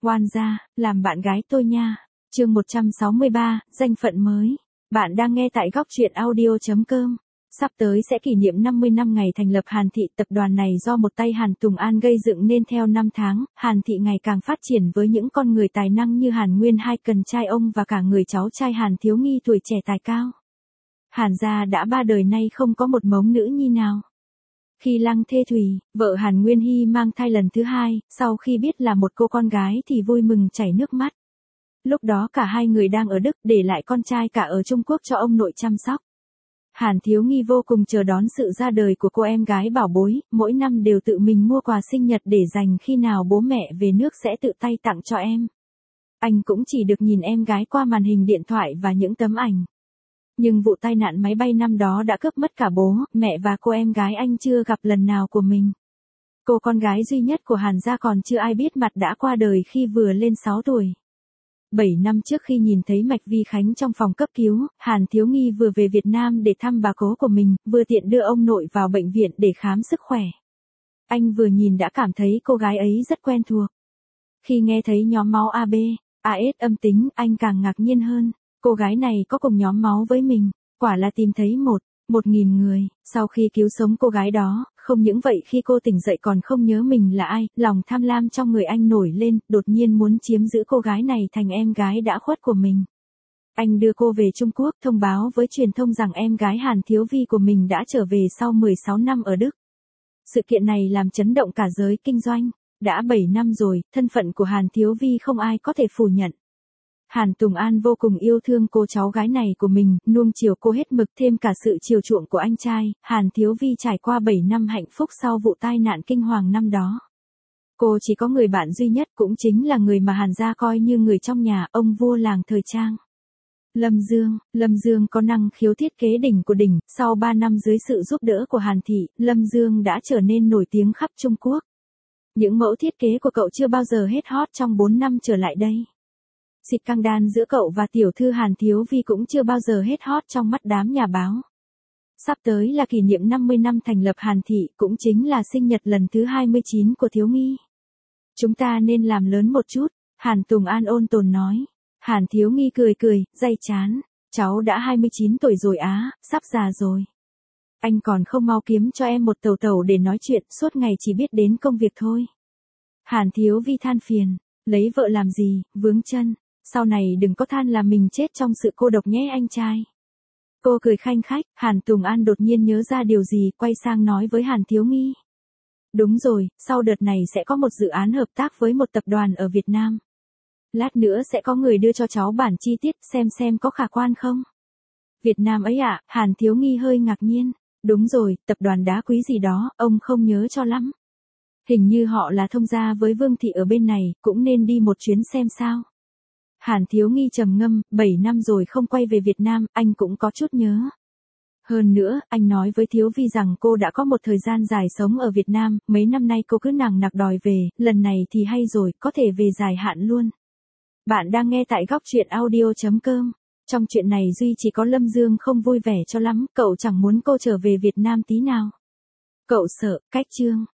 Oan gia, làm bạn gái tôi nha. Chương 163, danh phận mới. Bạn đang nghe tại góc truyện audio.com. Sắp tới sẽ kỷ niệm 50 năm ngày thành lập Hàn Thị, tập đoàn này do một tay Hàn Tùng An gây dựng nên theo năm tháng, Hàn Thị ngày càng phát triển với những con người tài năng như Hàn Nguyên hai cần trai ông và cả người cháu trai Hàn Thiếu Nghi tuổi trẻ tài cao. Hàn gia đã 3 đời nay không có một mống nữ nhi nào. Khi Lăng Thê Thùy, vợ Hàn Nguyên Hy mang thai lần thứ 2, sau khi biết là một cô con gái thì vui mừng chảy nước mắt. Lúc đó cả hai người đang ở Đức, để lại con trai cả ở Trung Quốc cho ông nội chăm sóc. Hàn Thiếu Nghi vô cùng chờ đón sự ra đời của cô em gái bảo bối, mỗi năm đều tự mình mua quà sinh nhật để dành khi nào bố mẹ về nước sẽ tự tay tặng cho em. Anh cũng chỉ được nhìn em gái qua màn hình điện thoại và những tấm ảnh. Nhưng vụ tai nạn máy bay năm đó đã cướp mất cả bố, mẹ và cô em gái anh chưa gặp lần nào của mình. Cô con gái duy nhất của Hàn gia còn chưa ai biết mặt đã qua đời khi vừa lên 6 tuổi. 7 năm trước khi nhìn thấy Mạch Vi Khánh trong phòng cấp cứu, Hàn Thiếu Nghi vừa về Việt Nam để thăm bà cố của mình, vừa tiện đưa ông nội vào bệnh viện để khám sức khỏe. Anh vừa nhìn đã cảm thấy cô gái ấy rất quen thuộc. Khi nghe thấy nhóm máu AB, AS âm tính, anh càng ngạc nhiên hơn. Cô gái này có cùng nhóm máu với mình, quả là tìm thấy 1.000 người. Sau khi cứu sống cô gái đó, không những vậy khi cô tỉnh dậy còn không nhớ mình là ai, lòng tham lam trong người anh nổi lên, đột nhiên muốn chiếm giữ cô gái này thành em gái đã khuất của mình. Anh đưa cô về Trung Quốc, thông báo với truyền thông rằng em gái Hàn Thiếu Vi của mình đã trở về sau 16 năm ở Đức. Sự kiện này làm chấn động cả giới kinh doanh. Đã 7 năm rồi, thân phận của Hàn Thiếu Vi không ai có thể phủ nhận. Hàn Tùng An vô cùng yêu thương cô cháu gái này của mình, nuông chiều cô hết mực, thêm cả sự chiều chuộng của anh trai. Hàn Thiếu Vi trải qua 7 năm hạnh phúc sau vụ tai nạn kinh hoàng năm đó. Cô chỉ có người bạn duy nhất, cũng chính là người mà Hàn gia coi như người trong nhà, ông vua làng thời trang. Lâm Dương có năng khiếu thiết kế đỉnh của đỉnh, sau 3 năm dưới sự giúp đỡ của Hàn Thị, Lâm Dương đã trở nên nổi tiếng khắp Trung Quốc. Những mẫu thiết kế của cậu chưa bao giờ hết hot trong 4 năm trở lại đây. Xịt căng đan giữa cậu và tiểu thư Hàn Thiếu Vi cũng chưa bao giờ hết hot trong mắt đám nhà báo. Sắp tới là kỷ niệm 50 năm thành lập Hàn Thị, cũng chính là sinh nhật lần thứ 29 của Thiếu Nghi. Chúng ta nên làm lớn một chút, Hàn Tùng An ôn tồn nói. Hàn Thiếu Nghi cười, day chán. Cháu đã 29 tuổi rồi á, sắp già rồi. Anh còn không mau kiếm cho em một tàu để nói chuyện, suốt ngày chỉ biết đến công việc thôi. Hàn Thiếu Vi than phiền, lấy vợ làm gì, vướng chân. Sau này đừng có than là mình chết trong sự cô độc nhé anh trai. Cô cười khanh khách, Hàn Tùng An đột nhiên nhớ ra điều gì, quay sang nói với Hàn Thiếu Nghi. Đúng rồi, sau đợt này sẽ có một dự án hợp tác với một tập đoàn ở Việt Nam. Lát nữa sẽ có người đưa cho cháu bản chi tiết xem có khả quan không. Việt Nam ấy ạ, Hàn Thiếu Nghi hơi ngạc nhiên. Đúng rồi, tập đoàn đá quý gì đó, ông không nhớ cho lắm. Hình như họ là thông gia với Vương Thị ở bên này, cũng nên đi một chuyến xem sao. Hàn Thiếu Nghi trầm ngâm, 7 năm rồi không quay về Việt Nam, anh cũng có chút nhớ. Hơn nữa, anh nói với Thiếu Vi rằng cô đã có một thời gian dài sống ở Việt Nam, mấy năm nay cô cứ nằng nặc đòi về, lần này thì hay rồi, có thể về dài hạn luôn. Bạn đang nghe tại góc truyện audio.com. Trong chuyện này duy chỉ có Lâm Dương không vui vẻ cho lắm, cậu chẳng muốn cô trở về Việt Nam tí nào. Cậu sợ, cách chương.